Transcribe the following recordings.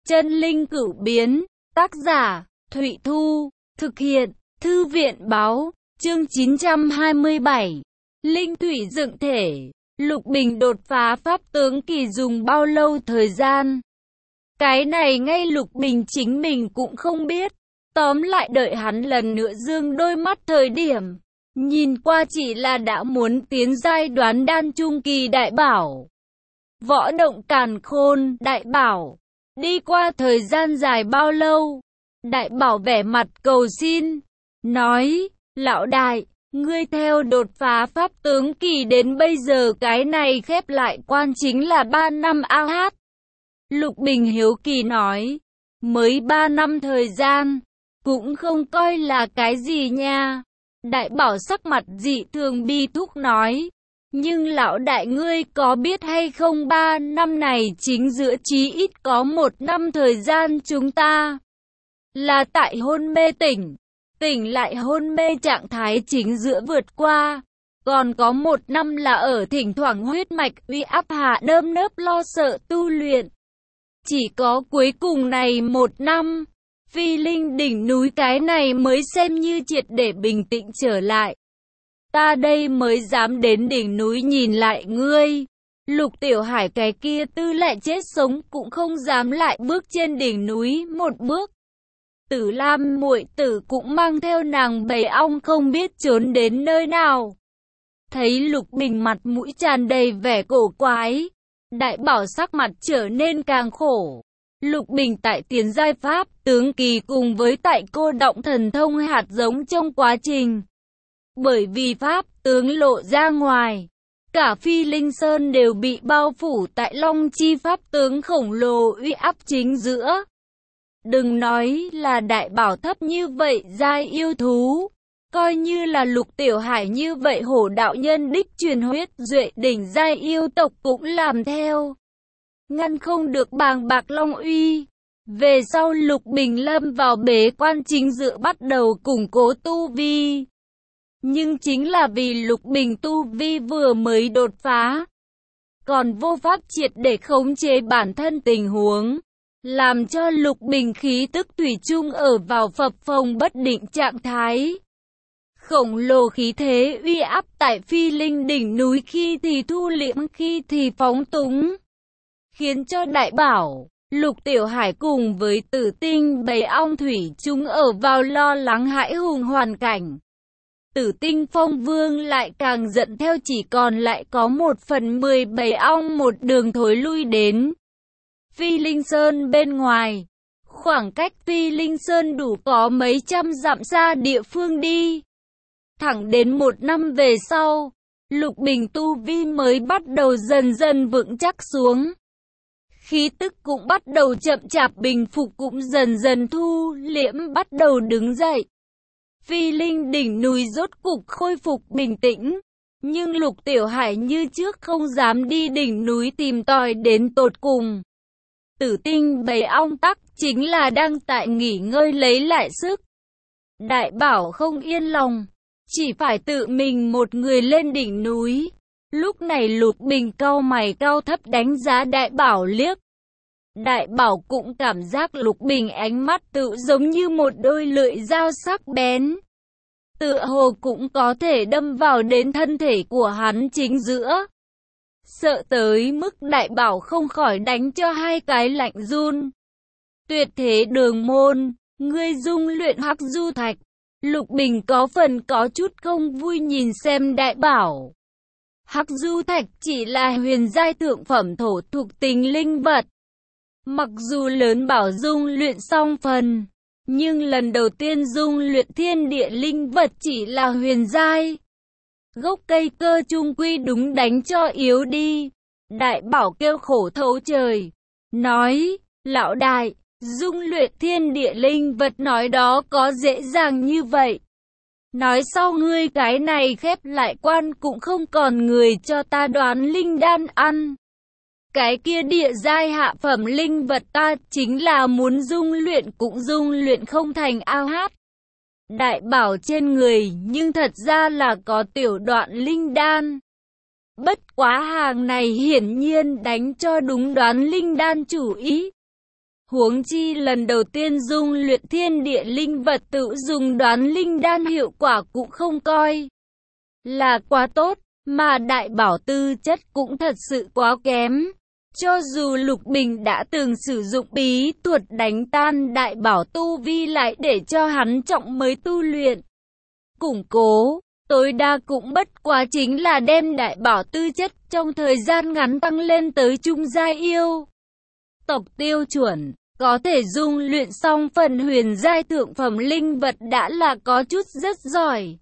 Chân linh cửu biến, tác giả, Thụy Thu, thực hiện, Thư viện báo, chương 927. Linh thủy dựng thể, Lục Bình đột phá pháp tướng kỳ dùng bao lâu thời gian? Cái này ngay Lục Bình chính mình cũng không biết. Tóm lại đợi hắn lần nữa dương đôi mắt thời điểm, nhìn qua chỉ là đã muốn tiến giai đoán đan trung kỳ đại bảo. Võ động càn khôn, đại bảo. Đi qua thời gian dài bao lâu? Đại bảo vẻ mặt cầu xin, nói, lão đại, ngươi theo đột phá pháp tướng kỳ đến bây giờ cái này khép lại quan chính là 3 năm AH. Lục Bình hiếu kỳ nói, mới 3 năm thời gian, cũng không coi là cái gì nha. Đại bảo sắc mặt dị thường bi thúc nói, nhưng lão đại ngươi có biết hay không 3 năm này chính giữa chí ít có 1 năm thời gian chúng ta là tại hôn mê tỉnh lại hôn mê trạng thái chính giữa vượt qua. Còn có 1 năm là ở thỉnh thoảng huyết mạch uy áp hạ đơm nớp lo sợ tu luyện. Chỉ có cuối cùng này 1 năm, Phi Linh đỉnh núi cái này mới xem như triệt để bình tĩnh trở lại. Ta đây mới dám đến đỉnh núi nhìn lại ngươi. Lục Tiểu Hải cái kia tư lại chết sống cũng không dám lại bước trên đỉnh núi một bước. Tử Lam muội tử cũng mang theo nàng bầy ong không biết trốn đến nơi nào. Thấy Lục Bình mặt mũi tràn đầy vẻ cổ quái, đại bảo sắc mặt trở nên càng khổ. Lục Bình tại tiến giai pháp tướng kỳ cùng với tại cô động thần thông hạt giống trong quá trình. Bởi vì pháp tướng lộ ra ngoài, cả Phi Linh Sơn đều bị bao phủ tại Long Chi pháp tướng khổng lồ uy áp chính giữa. Đừng nói là đại bảo thấp như vậy giai yêu thú, coi như là Lục Tiểu Hải như vậy hổ đạo nhân đích truyền huyết duệ đỉnh giai yêu tộc cũng làm theo. Ngăn không được bàng bạc long uy. Về sau Lục Bình lâm vào bế quan chính giữa bắt đầu củng cố tu vi. Nhưng chính là vì Lục Bình tu vi vừa mới đột phá, còn vô pháp triệt để khống chế bản thân tình huống, làm cho Lục Bình khí tức thủy chung ở vào phập phồng bất định trạng thái. Khổng lồ khí thế uy áp tại Phi Linh đỉnh núi khi thì thu liễm khi thì phóng túng, khiến cho đại bảo, Lục Tiểu Hải cùng với Tử Tinh bầy ong thủy chung ở vào lo lắng hãi hùng hoàn cảnh. Tử Tinh Phong Vương lại càng giận theo, chỉ còn lại có 1/10 bầy ong một đường thối lui đến Phi Linh Sơn bên ngoài. Khoảng cách Phi Linh Sơn đủ có mấy trăm dặm xa địa phương đi. Thẳng đến 1 năm về sau, Lục Bình tu vi mới bắt đầu dần dần vững chắc xuống. Khí tức cũng bắt đầu chậm chạp bình phục, cũng dần dần thu liễm, bắt đầu đứng dậy. Phi Linh đỉnh núi rốt cục khôi phục bình tĩnh, nhưng Lục Tiểu Hải như trước không dám đi đỉnh núi tìm tòi đến tột cùng. Tử Tinh bầy ong tắc chính là đang tại nghỉ ngơi lấy lại sức. Đại bảo không yên lòng, chỉ phải tự mình một người lên đỉnh núi. Lúc này Lục Bình cau mày cao thấp đánh giá đại bảo liếc. Đại bảo cũng cảm giác Lục Bình ánh mắt tự giống như một đôi lưỡi dao sắc bén, tựa hồ cũng có thể đâm vào đến thân thể của hắn chính giữa. Sợ tới mức đại bảo không khỏi đánh cho hai cái lạnh run. Tuyệt thế đường môn, ngươi dung luyện Hắc Du Thạch. Lục Bình có phần có chút không vui nhìn xem đại bảo. Hắc Du Thạch chỉ là huyền giai thượng phẩm thổ thuộc tính linh vật. Mặc dù lớn bảo dung luyện xong phần, nhưng lần đầu tiên dung luyện thiên địa linh vật chỉ là huyền giai. Gốc cây cơ chung quy đúng đánh cho yếu đi. Đại bảo kêu khổ thấu trời, nói, lão đại, dung luyện thiên địa linh vật nói đó có dễ dàng như vậy. Nói sau ngươi cái này khép lại quan cũng không còn người cho ta đoán linh đan ăn. Cái kia địa giai hạ phẩm linh vật ta chính là muốn dung luyện cũng dung luyện không thành AH. Đại bảo trên người nhưng thật ra là có tiểu đoạn linh đan. Bất quá hàng này hiển nhiên đánh cho đúng đoán linh đan chủ ý. Huống chi lần đầu tiên dung luyện thiên địa linh vật tự dùng đoán linh đan hiệu quả cũng không coi là quá tốt, mà đại bảo tư chất cũng thật sự quá kém. Cho dù Lục Bình đã từng sử dụng bí thuật đánh tan đại bảo tu vi lại để cho hắn trọng mới tu luyện, củng cố, tối đa cũng bất quá chính là đem đại bảo tư chất trong thời gian ngắn tăng lên tới trung giai yêu tộc tiêu chuẩn. Có thể dung luyện xong phần huyền giai thượng phẩm linh vật đã là có chút rất giỏi.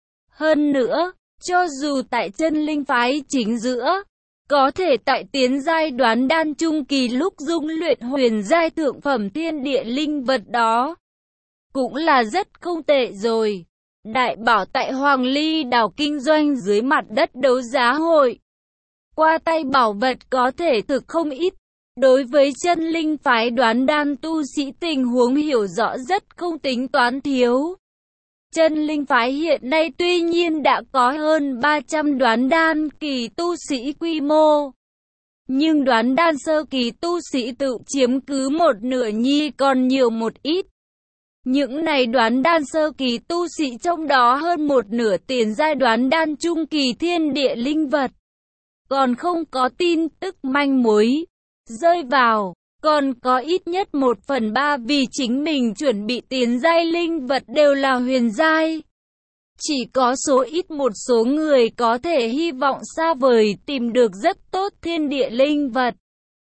Hơn nữa, cho dù tại chân linh phái chính giữa, có thể tại tiến giai đoán đan trung kỳ lúc dung luyện huyền giai thượng phẩm thiên địa linh vật đó, cũng là rất không tệ rồi. Đại bảo tại Hoàng Ly đảo kinh doanh dưới mặt đất đấu giá hội, qua tay bảo vật có thể thực không ít. Đối với chân linh phái đoán đan tu sĩ tình huống hiểu rõ rất không tính toán thiếu. Chân linh phái hiện nay tuy nhiên đã có hơn 300 đoán đan kỳ tu sĩ quy mô, nhưng đoán đan sơ kỳ tu sĩ tự chiếm cứ một nửa nhi còn nhiều một ít. Những này đoán đan sơ kỳ tu sĩ trong đó hơn một nửa tiền giai đoán đan trung kỳ thiên địa linh vật, còn không có tin tức manh mối rơi vào, còn có ít nhất 1/3 vì chính mình chuẩn bị tiến giai linh vật đều là huyền giai. Chỉ có số ít một số người có thể hy vọng xa vời tìm được rất tốt thiên địa linh vật.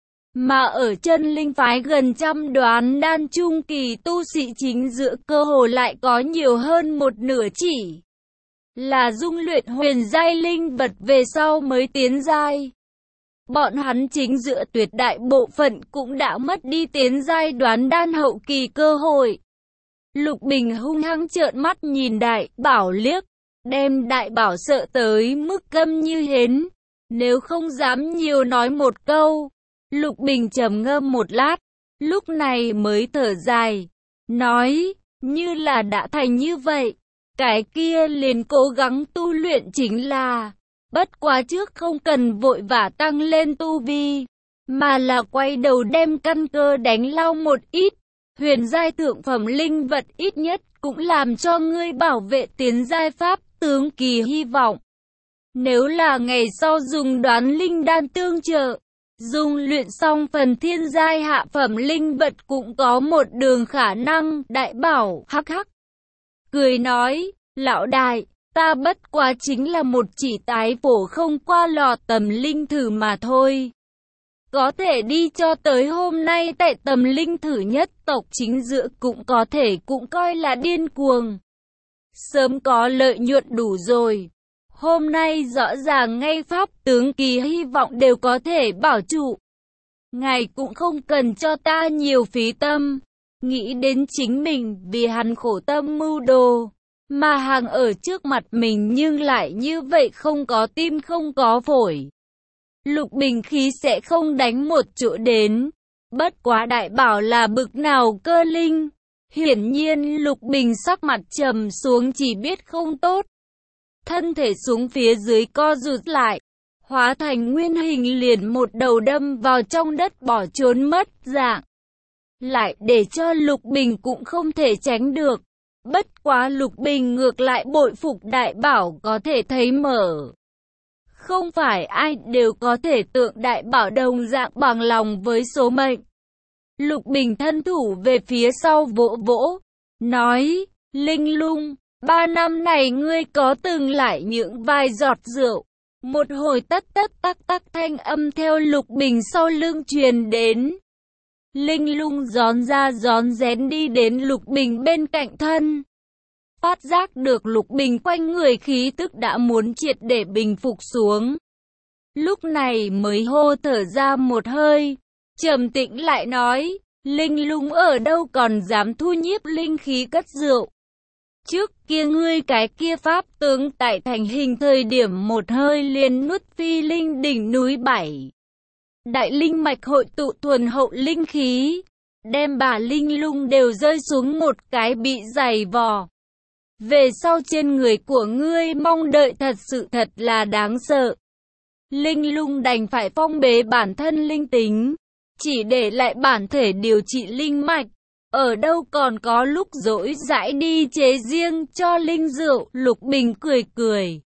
Mà ở chân linh phái gần trăm đoán đan trung kỳ tu sĩ chính giữa cơ hồ lại có nhiều hơn một nửa chỉ là dung luyện huyền giai linh vật về sau mới tiến giai. Bọn hắn chính giữa tuyệt đại bộ phận cũng đã mất đi tiến giai đoán đan hậu kỳ cơ hội. Lục Bình hung hăng trợn mắt nhìn đại bảo liếc, đem đại bảo sợ tới mức câm như hến, nếu không dám nhiều nói một câu. Lục Bình trầm ngâm một lát, lúc này mới thở dài, nói, như là đã thành như vậy, cái kia liền cố gắng tu luyện chính là. Bất quá trước không cần vội vã tăng lên tu vi, mà là quay đầu đem căn cơ đánh lao một ít. Huyền giai thượng phẩm linh vật ít nhất cũng làm cho ngươi bảo vệ tiến giai pháp tướng kỳ hy vọng. Nếu là ngày sau dùng đoán linh đan tương trợ, dùng luyện xong phần thiên giai hạ phẩm linh vật cũng có một đường khả năng. Đại bảo hắc hắc cười nói, lão đại, ta bất quá chính là một chỉ tái phổ không qua lò tầm linh thử mà thôi. Có thể đi cho tới hôm nay tại tầm linh thử nhất tộc chính giữa cũng có thể cũng coi là điên cuồng. Sớm có lợi nhuận đủ rồi. Hôm nay rõ ràng ngay pháp tướng kỳ hy vọng đều có thể bảo trụ. Ngài cũng không cần cho ta nhiều phí tâm. Nghĩ đến chính mình vì hắn khổ tâm mưu đồ. Mà hàng ở trước mặt mình nhưng lại như vậy không có tim không có phổi. Lục Bình khí sẽ không đánh một chỗ đến. Bất quá đại bảo là bực nào cơ linh. Hiển nhiên Lục Bình sắc mặt trầm xuống chỉ biết không tốt. Thân thể xuống phía dưới co rụt lại. Hóa thành nguyên hình liền một đầu đâm vào trong đất bỏ trốn mất dạng. Lại để cho Lục Bình cũng không thể tránh được. Bất quá Lục Bình ngược lại bội phục đại bảo có thể thấy mở. Không phải ai đều có thể tượng đại bảo đồng dạng bằng lòng với số mệnh. Lục Bình thân thủ về phía sau vỗ vỗ, nói, Linh Lung, 3 năm này ngươi có từng lại những vài giọt rượu. Một hồi tất tất tắc tắc thanh âm theo Lục Bình sau lưng truyền đến. Linh Lung gión ra gión rén đi đến Lục Bình bên cạnh thân. Phát giác được Lục Bình quanh người khí tức đã muốn triệt để bình phục xuống. Lúc này mới hô thở ra một hơi, trầm tĩnh lại nói, Linh Lung ở đâu còn dám thu nhiếp linh khí cất rượu. Trước kia ngươi cái kia pháp tướng tại thành hình thời điểm một hơi liền nuốt phi linh đỉnh núi 7. Đại linh mạch hội tụ thuần hậu linh khí, đem bà Linh Lung đều rơi xuống một cái bị dày vò. Về sau trên người của ngươi mong đợi thật sự thật là đáng sợ. Linh Lung đành phải phong bế bản thân linh tính, chỉ để lại bản thể điều trị linh mạch. Ở đâu còn có lúc rỗi rãi đi chế riêng cho linh rượu. Lục Bình cười cười,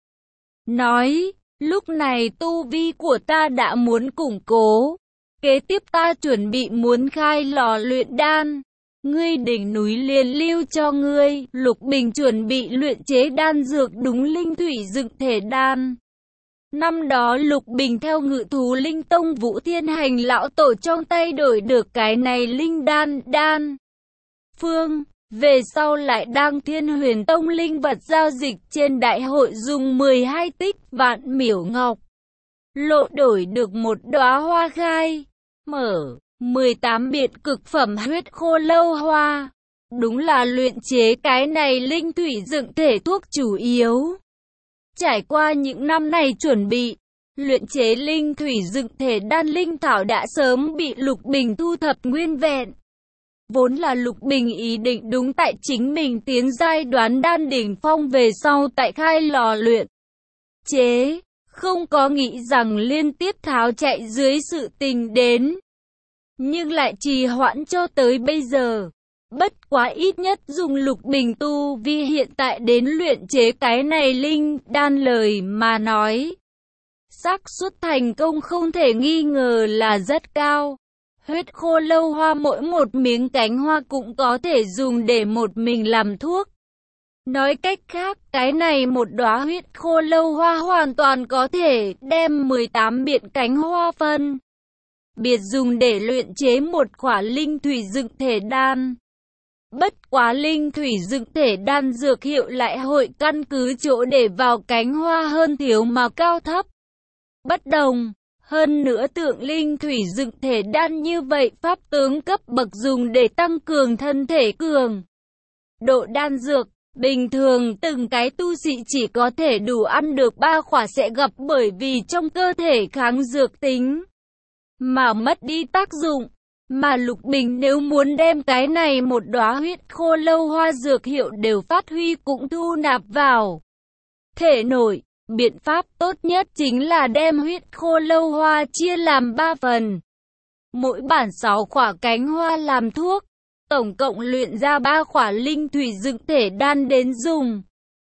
nói, lúc này tu vi của ta đã muốn củng cố. Kế tiếp ta chuẩn bị muốn khai lò luyện đan. Ngươi đỉnh núi liền lưu cho ngươi. Lục Bình chuẩn bị luyện chế đan dược đúng linh thủy dựng thể đan. Năm đó Lục Bình theo Ngự thú linh tông Vũ Thiên Hành lão tổ trong tay đổi được cái này linh đan phương. Về sau lại đang Thiên Huyền Tông linh vật giao dịch trên đại hội dùng 12 tích vạn miểu ngọc lộ đổi được một đóa hoa khai mở 18 biện cực phẩm huyết khô lâu hoa. Đúng là luyện chế cái này linh thủy dựng thể thuốc chủ yếu. Trải qua những năm này chuẩn bị, luyện chế linh thủy dựng thể đan linh thảo đã sớm bị Lục Bình thu thập nguyên vẹn. Vốn là Lục Bình ý định đúng tại chính mình tiến giai đoán đan đỉnh phong về sau tại khai lò luyện chế, không có nghĩ rằng liên tiếp tháo chạy dưới sự tình đến. Nhưng lại trì hoãn cho tới bây giờ. Bất quá ít nhất dùng Lục Bình tu vi hiện tại đến luyện chế cái này linh đan lời mà nói, xác suất thành công không thể nghi ngờ là rất cao. Huyết khô lâu hoa mỗi một miếng cánh hoa cũng có thể dùng để một mình làm thuốc. Nói cách khác, cái này một đóa huyết khô lâu hoa hoàn toàn có thể đem 18 biện cánh hoa phân biệt dùng để luyện chế một quả linh thủy dựng thể đan. Bất quá linh thủy dựng thể đan dược hiệu lại hội căn cứ chỗ để vào cánh hoa hơn thiếu mà cao thấp bất đồng. Hơn nữa tượng linh thủy dựng thể đan như vậy pháp tướng cấp bậc dùng để tăng cường thân thể cường độ đan dược. Bình thường từng cái tu sĩ chỉ có thể đủ ăn được 3 quả sẽ gặp bởi vì trong cơ thể kháng dược tính mà mất đi tác dụng. Mà Lục Bình nếu muốn đem cái này một đóa huyết khô lâu hoa dược hiệu đều phát huy cũng thu nạp vào thể nội, biện pháp tốt nhất chính là đem huyết khô lâu hoa chia làm 3 phần. Mỗi bản 6 quả cánh hoa làm thuốc, tổng cộng luyện ra 3 quả linh thủy dựng thể đan đến dùng.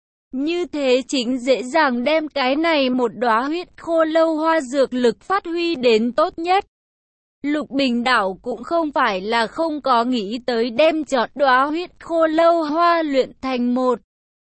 Như thế chính dễ dàng đem cái này một đóa huyết khô lâu hoa dược lực phát huy đến tốt nhất. Lục Bình đảo cũng không phải là không có nghĩ tới đem chọn đóa huyết khô lâu hoa luyện thành một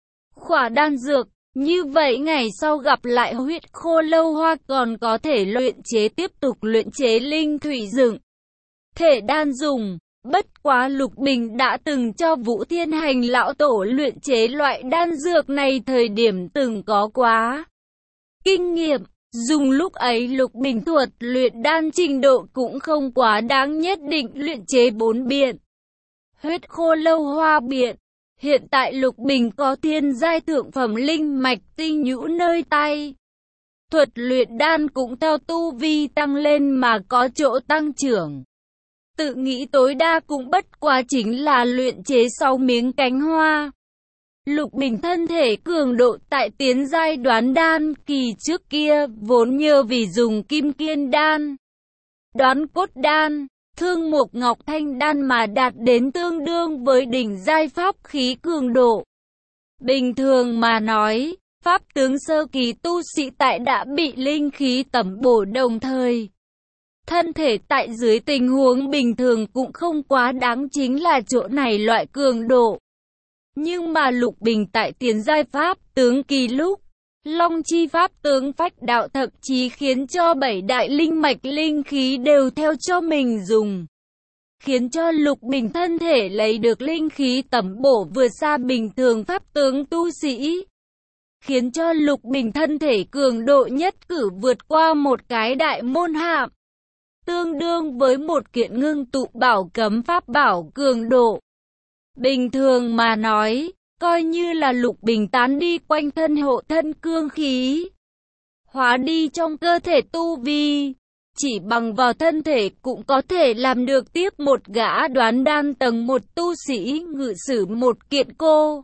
quả đan dược. Như vậy ngày sau gặp lại huyết khô lâu hoa còn có thể luyện chế tiếp tục luyện chế linh thủy dựng thể đan dùng. Bất quá Lục Bình đã từng cho Vũ Thiên Hành lão tổ luyện chế loại đan dược này thời điểm từng có quá kinh nghiệm. Dùng lúc ấy Lục Bình thuật luyện đan trình độ cũng không quá đáng nhất định luyện chế 4 biện huyết khô lâu hoa biện. Hiện tại Lục Bình có thiên giai thượng phẩm linh mạch tinh nhũ nơi tay. Thuật luyện đan cũng theo tu vi tăng lên mà có chỗ tăng trưởng. Tự nghĩ tối đa cũng bất quá chính là luyện chế 6 miếng cánh hoa. Lục Bình thân thể cường độ tại tiến giai đoán đan kỳ trước kia vốn nhờ vì dùng kim kiên đan, đoán cốt đan, thương mục ngọc thanh đan mà đạt đến tương đương với đỉnh giai pháp khí cường độ. Bình thường mà nói, pháp tướng sơ kỳ tu sĩ tại đã bị linh khí tẩm bổ đồng thời, thân thể tại dưới tình huống bình thường cũng không quá đáng chính là chỗ này loại cường độ. Nhưng mà Lục Bình tại tiến giai pháp tướng kỳ lúc, Long chi pháp tướng phách đạo thậm chí khiến cho 7 đại linh mạch linh khí đều theo cho mình dùng. Khiến cho Lục Bình thân thể lấy được linh khí tẩm bổ vượt xa bình thường pháp tướng tu sĩ. Khiến cho Lục Bình thân thể cường độ nhất cử vượt qua một cái đại môn hạm. Tương đương với một kiện ngưng tụ bảo cấm pháp bảo cường độ. Bình thường mà nói, coi như là Lục Bình tán đi quanh thân hộ thân cương khí, hóa đi trong cơ thể tu vi, chỉ bằng vào thân thể cũng có thể làm được tiếp một gã đoán đan tầng 1 tu sĩ ngự sử một kiện cô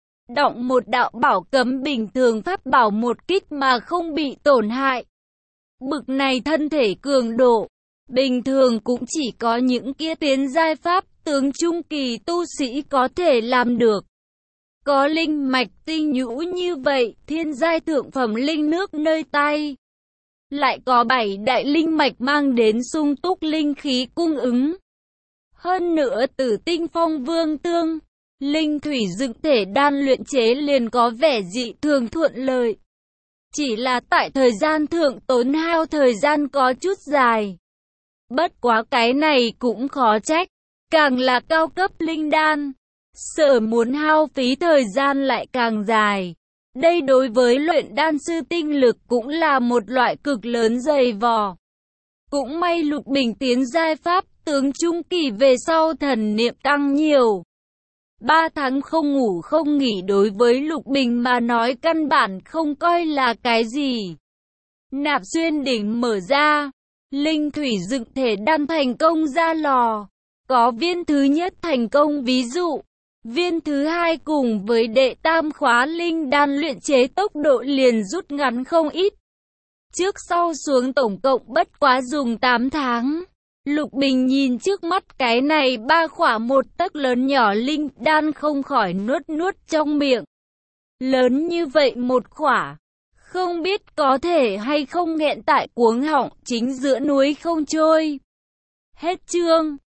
động một đạo bảo cấm bình thường pháp bảo một kích mà không bị tổn hại. Bực này thân thể cường độ, Bình thường cũng chỉ có những kia tiến giai pháp tướng trung kỳ tu sĩ có thể làm được. Có linh mạch tinh nhũ như vậy, thiên giai thượng phẩm linh nước nơi tay. Lại có 7 đại linh mạch mang đến sung túc linh khí cung ứng. Hơn nữa Tử Tinh Phong Vương Tương, linh thủy dựng thể đan luyện chế liền có vẻ dị thường thuận lợi. Chỉ là tại thời gian thượng tốn hao thời gian có chút dài. Bất quá cái này cũng khó trách, càng là cao cấp linh đan, sợ muốn hao phí thời gian lại càng dài. Đây đối với luyện đan sư tinh lực cũng là một loại cực lớn dày vò. Cũng may Lục Bình tiến giai pháp tướng trung kỳ về sau thần niệm tăng nhiều. 3 tháng không ngủ không nghỉ đối với Lục Bình mà nói căn bản không coi là cái gì. Nạp xuyên đỉnh mở ra, linh thủy dựng thể đan thành công ra lò. Có viên thứ nhất thành công ví dụ, viên thứ hai cùng với đệ tam khóa linh đan luyện chế tốc độ liền rút ngắn không ít. Trước sau xuống tổng cộng bất quá dùng 8 tháng. Lục Bình nhìn trước mắt cái này 3 khỏa 1 tấc lớn nhỏ linh đan không khỏi nuốt trong miệng. Lớn như vậy 1 khỏa, không biết có thể hay không nghẹn tại cuống họng chính giữa núi không trôi. Hết chương.